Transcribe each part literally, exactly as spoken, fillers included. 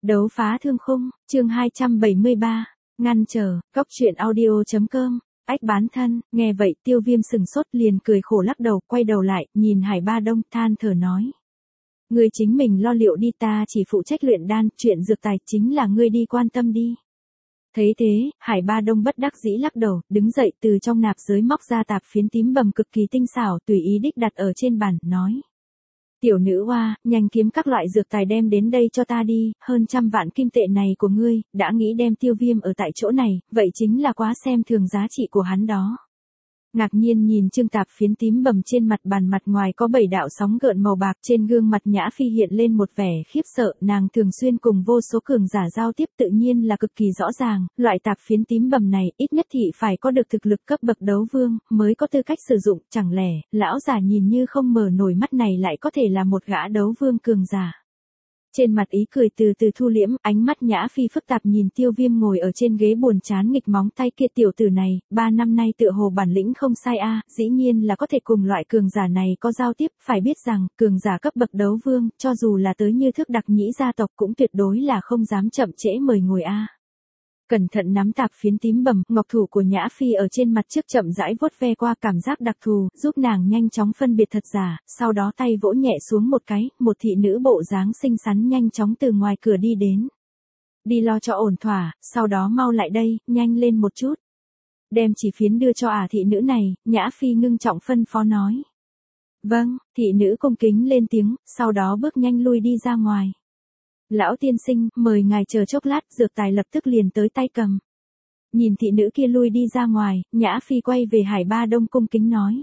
Đấu phá thương khung, chương hai trăm bảy mươi ba, ngăn trở, góc truyện audio.com, ách bán thân, nghe vậy Tiêu Viêm sừng sốt liền cười khổ lắc đầu, quay đầu lại, nhìn Hải Ba Đông, than thở nói. Ngươi chính mình lo liệu đi, ta chỉ phụ trách luyện đan, chuyện dược tài chính là ngươi đi quan tâm đi. Thấy thế, Hải Ba Đông bất đắc dĩ lắc đầu, đứng dậy từ trong nạp giới móc ra tạp phiến tím bầm cực kỳ tinh xảo, tùy ý đích đặt ở trên bàn, nói. Tiểu nữ oa, nhanh kiếm các loại dược tài đem đến đây cho ta đi, hơn trăm vạn kim tệ này của ngươi, đã nghĩ đem Tiêu Viêm ở tại chỗ này, vậy chính là quá xem thường giá trị của hắn đó. Ngạc nhiên nhìn trương tạp phiến tím bầm trên mặt bàn, mặt ngoài có bảy đạo sóng gợn màu bạc, trên gương mặt Nhã Phi hiện lên một vẻ khiếp sợ, nàng thường xuyên cùng vô số cường giả giao tiếp tự nhiên là cực kỳ rõ ràng, loại tạp phiến tím bầm này ít nhất thì phải có được thực lực cấp bậc đấu vương, mới có tư cách sử dụng, chẳng lẽ, lão già nhìn như không mở nổi mắt này lại có thể là một gã đấu vương cường giả. Trên mặt ý cười từ từ thu liễm, ánh mắt Nhã Phi phức tạp nhìn Tiêu Viêm ngồi ở trên ghế buồn chán nghịch móng tay kia, tiểu tử này, ba năm nay tựa hồ bản lĩnh không sai a, dĩ nhiên là có thể cùng loại cường giả này có giao tiếp, phải biết rằng, cường giả cấp bậc đấu vương, cho dù là tới như Thước Đặc Nhĩ gia tộc cũng tuyệt đối là không dám chậm trễ mời ngồi a. Cẩn thận nắm tạp phiến tím bầm, ngọc thủ của Nhã Phi ở trên mặt trước chậm rãi vuốt ve qua, cảm giác đặc thù, giúp nàng nhanh chóng phân biệt thật giả, sau đó tay vỗ nhẹ xuống một cái, một thị nữ bộ dáng xinh xắn nhanh chóng từ ngoài cửa đi đến. Đi lo cho ổn thỏa, sau đó mau lại đây, nhanh lên một chút. Đem chỉ phiến đưa cho ả thị nữ này, Nhã Phi ngưng trọng phân phó nói. Vâng, thị nữ cung kính lên tiếng, sau đó bước nhanh lui đi ra ngoài. Lão tiên sinh, mời ngài chờ chốc lát, dược tài lập tức liền tới tay cầm. Nhìn thị nữ kia lui đi ra ngoài, Nhã Phi quay về Hải Ba Đông cung kính nói.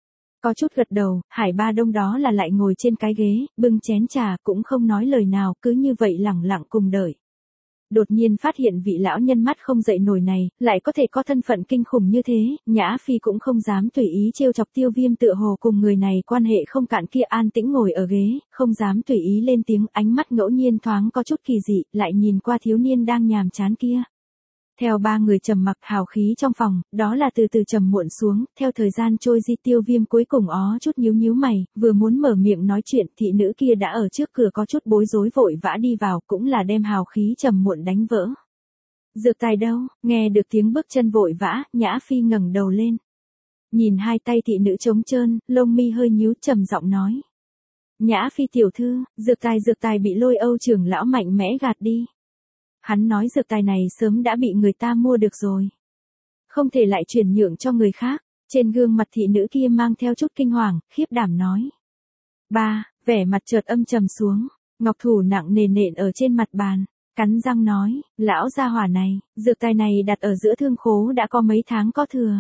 Có chút gật đầu, Hải Ba Đông đó là lại ngồi trên cái ghế, bưng chén trà, cũng không nói lời nào, cứ như vậy lẳng lặng cùng đợi. Đột nhiên phát hiện vị lão nhân mắt không dậy nổi này, lại có thể có thân phận kinh khủng như thế, Nhã Phi cũng không dám tùy ý trêu chọc Tiêu Viêm, tựa hồ cùng người này quan hệ không cạn kia an tĩnh ngồi ở ghế, không dám tùy ý lên tiếng, ánh mắt ngẫu nhiên thoáng có chút kỳ dị, lại nhìn qua thiếu niên đang nhàm chán kia. Theo ba người trầm mặc, hào khí trong phòng, đó là từ từ trầm muộn xuống, theo thời gian trôi di Tiêu Viêm cuối cùng ó chút nhíu nhíu mày, vừa muốn mở miệng nói chuyện, thị nữ kia đã ở trước cửa có chút bối rối vội vã đi vào, cũng là đem hào khí trầm muộn đánh vỡ. Dược tài đâu? Nghe được tiếng bước chân vội vã, Nhã Phi ngẩng đầu lên. Nhìn hai tay thị nữ trống trơn, lông mi hơi nhíu, trầm giọng nói. Nhã Phi tiểu thư, dược tài dược tài bị Lôi Âu trưởng lão mạnh mẽ gạt đi. Hắn nói dược tài này sớm đã bị người ta mua được rồi. Không thể lại chuyển nhượng cho người khác. Trên gương mặt thị nữ kia mang theo chút kinh hoàng, khiếp đảm nói. Ba, vẻ mặt chợt âm trầm xuống, ngọc thủ nặng nề nện ở trên mặt bàn, cắn răng nói, lão gia hỏa này, dược tài này đặt ở giữa thương khố đã có mấy tháng có thừa.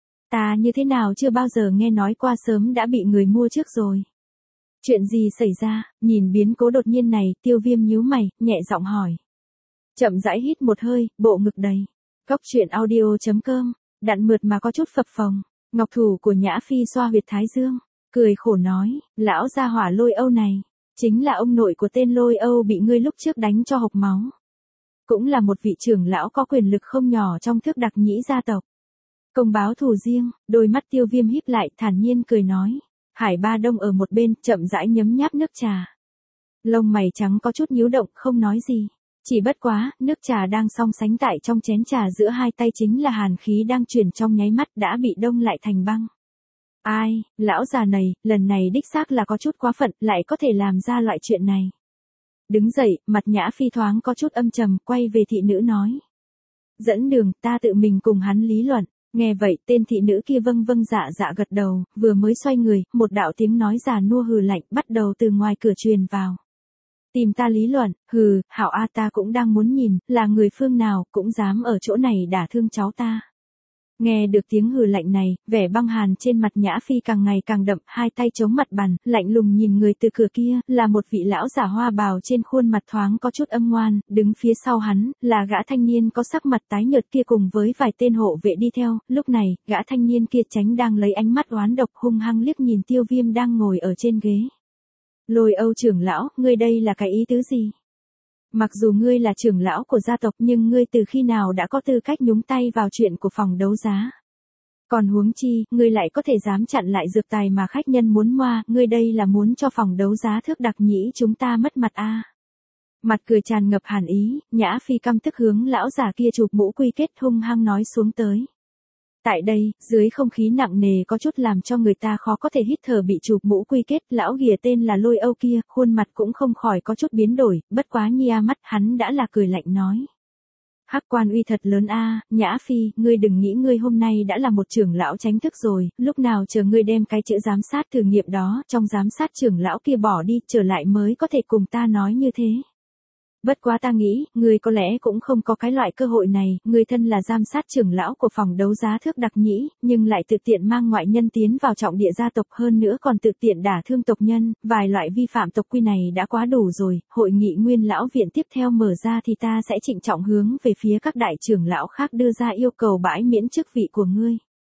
Ta như thế nào chưa bao giờ nghe nói qua, sớm đã bị người mua trước rồi. Chuyện gì xảy ra? Nhìn biến cố đột nhiên này, Tiêu Viêm nhíu mày, nhẹ giọng hỏi. Chậm rãi hít một hơi, bộ ngực đầy. Góc truyện audio.com, đặn mượt mà có chút phập phồng. Ngọc thủ của Nhã Phi xoa huyệt thái dương, cười khổ nói, lão gia hỏa Lôi Âu này, chính là ông nội của tên Lôi Âu bị ngươi lúc trước đánh cho hộc máu. Cũng là một vị trưởng lão có quyền lực không nhỏ trong Thước Đặc Nhĩ gia tộc. Công báo thù riêng, đôi mắt Tiêu Viêm híp lại, thản nhiên cười nói. Hải Ba Đông ở một bên, chậm rãi nhấm nháp nước trà. Lông mày trắng có chút nhíu động, không nói gì. Chỉ bất quá, nước trà đang song sánh tại trong chén trà giữa hai tay chính là hàn khí đang chuyển trong nháy mắt đã bị đông lại thành băng. Ai, lão già này, lần này đích xác là có chút quá phận, lại có thể làm ra loại chuyện này. Đứng dậy, mặt Nhã Phi thoáng có chút âm trầm, quay về thị nữ nói. Dẫn đường, ta tự mình cùng hắn lý luận. Nghe vậy, tên thị nữ kia vâng vâng dạ dạ gật đầu, vừa mới xoay người, một đạo tiếng nói già nua hừ lạnh bắt đầu từ ngoài cửa truyền vào. Tìm ta lý luận, hừ, hảo a, ta cũng đang muốn nhìn, là người phương nào, cũng dám ở chỗ này đả thương cháu ta. Nghe được tiếng hừ lạnh này, vẻ băng hàn trên mặt Nhã Phi càng ngày càng đậm, hai tay chống mặt bàn, lạnh lùng nhìn người từ cửa kia, là một vị lão giả hoa bào trên khuôn mặt thoáng có chút âm ngoan, đứng phía sau hắn, là gã thanh niên có sắc mặt tái nhợt kia cùng với vài tên hộ vệ đi theo, lúc này, gã thanh niên kia tránh đang lấy ánh mắt oán độc hung hăng liếc nhìn Tiêu Viêm đang ngồi ở trên ghế. Lôi Âu trưởng lão, ngươi đây là cái ý tứ gì? Mặc dù ngươi là trưởng lão của gia tộc nhưng ngươi từ khi nào đã có tư cách nhúng tay vào chuyện của phòng đấu giá? Còn huống chi, ngươi lại có thể dám chặn lại dược tài mà khách nhân muốn mua, ngươi đây là muốn cho phòng đấu giá Thước Đặc Nhĩ chúng ta mất mặt a. Mặt cười tràn ngập hàn ý, Nhã Phi căm tức hướng lão già kia chụp mũ quy kết hung hăng nói xuống tới. Tại đây, dưới không khí nặng nề có chút làm cho người ta khó có thể hít thở bị chụp mũ quy kết, lão ghìa tên là Lôi Âu kia, khuôn mặt cũng không khỏi có chút biến đổi, bất quá nhia mắt hắn đã là cười lạnh nói. Hắc quan uy thật lớn a, Nhã Phi, ngươi đừng nghĩ ngươi hôm nay đã là một trưởng lão tránh thức rồi, lúc nào chờ ngươi đem cái chữ giám sát thử nghiệm đó, trong giám sát trưởng lão kia bỏ đi, trở lại mới có thể cùng ta nói như thế. Bất quá ta nghĩ, ngươi có lẽ cũng không có cái loại cơ hội này, ngươi thân là giám sát trưởng lão của phòng đấu giá Thước Đặc Nhĩ, nhưng lại tự tiện mang ngoại nhân tiến vào trọng địa gia tộc, hơn nữa còn tự tiện đả thương tộc nhân, vài loại vi phạm tộc quy này đã quá đủ rồi, hội nghị nguyên lão viện tiếp theo mở ra thì ta sẽ trịnh trọng hướng về phía các đại trưởng lão khác đưa ra yêu cầu bãi miễn chức vị của ngươi.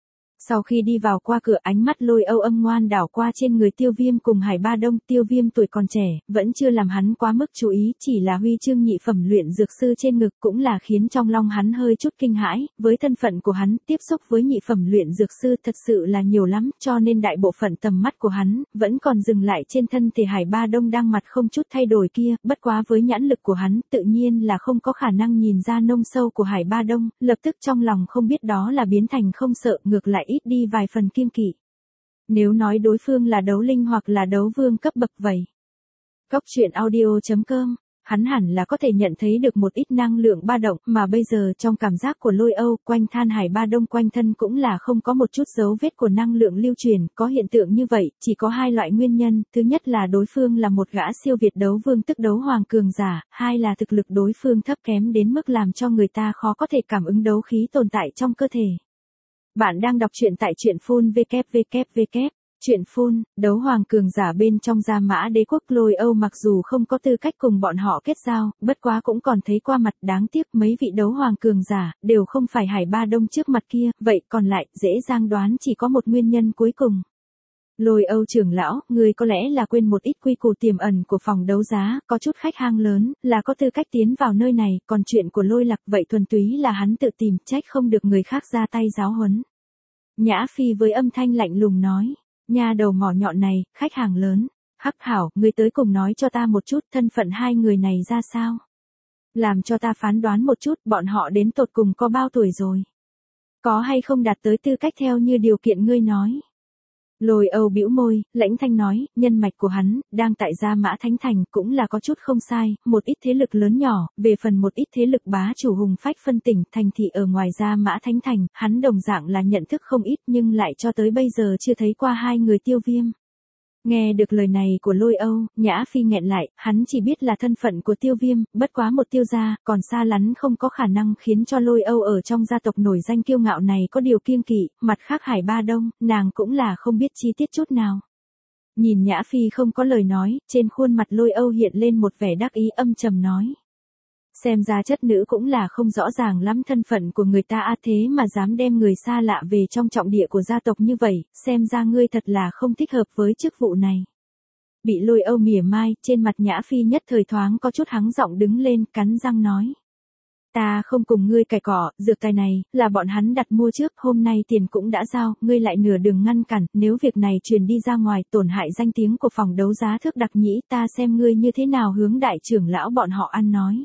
Sau khi đi vào qua cửa, ánh mắt Lôi Âu âm ngoan đảo qua trên người Tiêu Viêm cùng Hải Ba Đông. Tiêu Viêm tuổi còn trẻ, vẫn chưa làm hắn quá mức chú ý, chỉ là huy chương nhị phẩm luyện dược sư trên ngực cũng là khiến trong lòng hắn hơi chút kinh hãi, với thân phận của hắn, tiếp xúc với nhị phẩm luyện dược sư thật sự là nhiều lắm, cho nên đại bộ phận tầm mắt của hắn, vẫn còn dừng lại trên thân thể Hải Ba Đông đang mặt không chút thay đổi kia, bất quá với nhãn lực của hắn, tự nhiên là không có khả năng nhìn ra nông sâu của Hải Ba Đông, lập tức trong lòng không biết đó là biến thành không sợ, ngược lại ít đi vài phần kiêng kỵ. Nếu nói đối phương là đấu linh hoặc là đấu vương cấp bậc vậy. Cốc truyện audio chấm com, hắn hẳn là có thể nhận thấy được một ít năng lượng ba động, mà bây giờ trong cảm giác của Lôi Âu, quanh than Hải Ba Đông quanh thân cũng là không có một chút dấu vết của năng lượng lưu truyền, có hiện tượng như vậy, chỉ có hai loại nguyên nhân, thứ nhất là đối phương là một gã siêu việt đấu vương tức đấu hoàng cường giả, hai là thực lực đối phương thấp kém đến mức làm cho người ta khó có thể cảm ứng đấu khí tồn tại trong cơ thể. Bạn đang đọc truyện tại truyện phun vê kép vê kép vê kép. Truyện phun, đấu hoàng cường giả bên trong Gia Mã Đế quốc. Lôi Âu mặc dù không có tư cách cùng bọn họ kết giao, bất quá cũng còn thấy qua mặt, đáng tiếc mấy vị đấu hoàng cường giả, đều không phải Hải Ba Đông trước mặt kia, vậy còn lại, dễ dàng đoán chỉ có một nguyên nhân cuối cùng. Lôi Âu trưởng lão, người có lẽ là quên một ít quy củ tiềm ẩn của phòng đấu giá, có chút khách hàng lớn, là có tư cách tiến vào nơi này, còn chuyện của Lôi Lạc vậy thuần túy là hắn tự tìm, trách không được người khác ra tay giáo huấn. Nhã Phi với âm thanh lạnh lùng nói, nha đầu mỏ nhọn này, khách hàng lớn, Hắc hảo, người tới cùng nói cho ta một chút thân phận hai người này ra sao. Làm cho ta phán đoán một chút bọn họ đến tột cùng có bao tuổi rồi. Có hay không đạt tới tư cách theo như điều kiện ngươi nói. Lôi Âu bĩu môi, lãnh thanh nói, nhân mạch của hắn, đang tại Gia Mã Thánh Thành, cũng là có chút không sai, một ít thế lực lớn nhỏ, về phần một ít thế lực bá chủ hùng phách phân tỉnh, thành thị ở ngoài Gia Mã Thánh Thành, hắn đồng dạng là nhận thức không ít nhưng lại cho tới bây giờ chưa thấy qua hai người Tiêu Viêm. Nghe được lời này của Lôi Âu, Nhã Phi nghẹn lại, hắn chỉ biết là thân phận của Tiêu Viêm, bất quá một tiêu gia, còn xa lắm không có khả năng khiến cho Lôi Âu ở trong gia tộc nổi danh kiêu ngạo này có điều kiêng kỵ, mặt khác Hải Ba Đông, nàng cũng là không biết chi tiết chút nào. Nhìn Nhã Phi không có lời nói, trên khuôn mặt Lôi Âu hiện lên một vẻ đắc ý âm trầm nói. Xem ra chất nữ cũng là không rõ ràng lắm thân phận của người ta a thế mà dám đem người xa lạ về trong trọng địa của gia tộc như vậy, xem ra ngươi thật là không thích hợp với chức vụ này. Bị Lôi Âu mỉa mai, trên mặt Nhã Phi nhất thời thoáng có chút hắng giọng đứng lên, cắn răng nói. Ta không cùng ngươi cài cỏ, dược tài này, là bọn hắn đặt mua trước, hôm nay tiền cũng đã giao, ngươi lại nửa đường ngăn cản, nếu việc này truyền đi ra ngoài tổn hại danh tiếng của phòng đấu giá Thước Đặc Nhĩ, ta xem ngươi như thế nào hướng đại trưởng lão bọn họ ăn nói.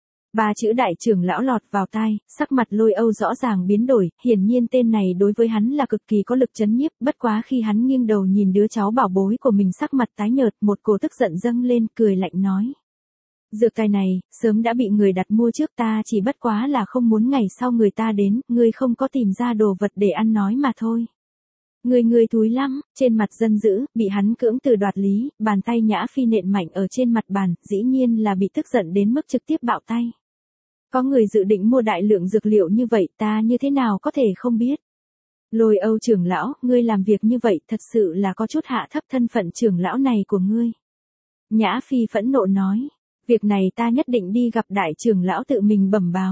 Ba chữ đại trưởng lão lọt vào tai, sắc mặt Lôi Âu rõ ràng biến đổi, hiển nhiên tên này đối với hắn là cực kỳ có lực chấn nhiếp, bất quá khi hắn nghiêng đầu nhìn đứa cháu bảo bối của mình sắc mặt tái nhợt, một cổ tức giận dâng lên, cười lạnh nói. Dược tài này, sớm đã bị người đặt mua trước ta chỉ bất quá là không muốn ngày sau người ta đến, ngươi không có tìm ra đồ vật để ăn nói mà thôi. Người người thúi lắm, trên mặt dân dữ, bị hắn cưỡng từ đoạt lý, bàn tay Nhã Phi nện mạnh ở trên mặt bàn, dĩ nhiên là bị tức giận đến mức trực tiếp bạo tay. Có người dự định mua đại lượng dược liệu như vậy, ta như thế nào có thể không biết. Lôi Âu trưởng lão, ngươi làm việc như vậy thật sự là có chút hạ thấp thân phận trưởng lão này của ngươi. Nhã Phi phẫn nộ nói, việc này ta nhất định đi gặp đại trưởng lão tự mình bẩm báo.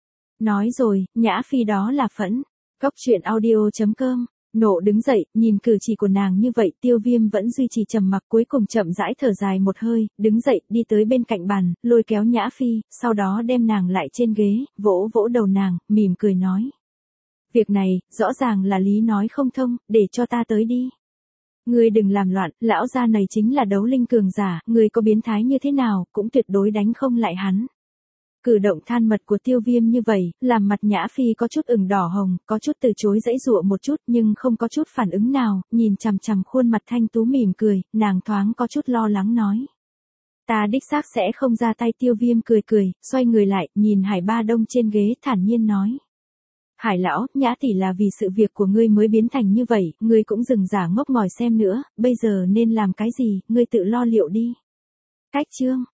Nói rồi, Nhã Phi đó là phẫn. Cốc truyện audio chấm com. Nộ đứng dậy, nhìn cử chỉ của nàng như vậy, Tiêu Viêm vẫn duy trì trầm mặc, cuối cùng chậm rãi thở dài một hơi, đứng dậy, đi tới bên cạnh bàn, lôi kéo Nhã Phi, sau đó đem nàng lại trên ghế, vỗ vỗ đầu nàng, mỉm cười nói. Việc này, rõ ràng là lý nói không thông, để cho ta tới đi. Ngươi đừng làm loạn, lão gia này chính là đấu linh cường giả, ngươi có biến thái như thế nào, cũng tuyệt đối đánh không lại hắn. Cử động than mật của Tiêu Viêm như vậy, làm mặt Nhã Phi có chút ửng đỏ hồng, có chút từ chối dãy dụa một chút nhưng không có chút phản ứng nào, nhìn chằm chằm khuôn mặt thanh tú mỉm cười, nàng thoáng có chút lo lắng nói. Ta đích xác sẽ không ra tay. Tiêu Viêm cười cười, xoay người lại, nhìn Hải Ba Đông trên ghế thản nhiên nói. Hải lão, Nhã tỷ là vì sự việc của ngươi mới biến thành như vậy, ngươi cũng dừng giả ngốc ngòi xem nữa, bây giờ nên làm cái gì, ngươi tự lo liệu đi. Cách chương